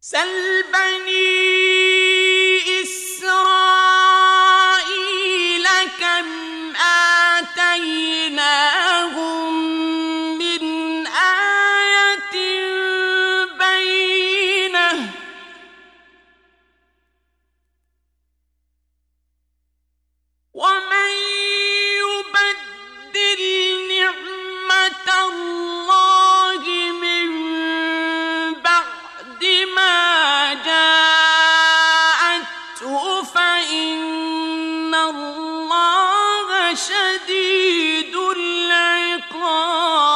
سل بني إسرائيل كم آتيناهم من آية بينة ومن يبدل نعمة الله من بعد ما جاءته فإن الله شديد العقاب.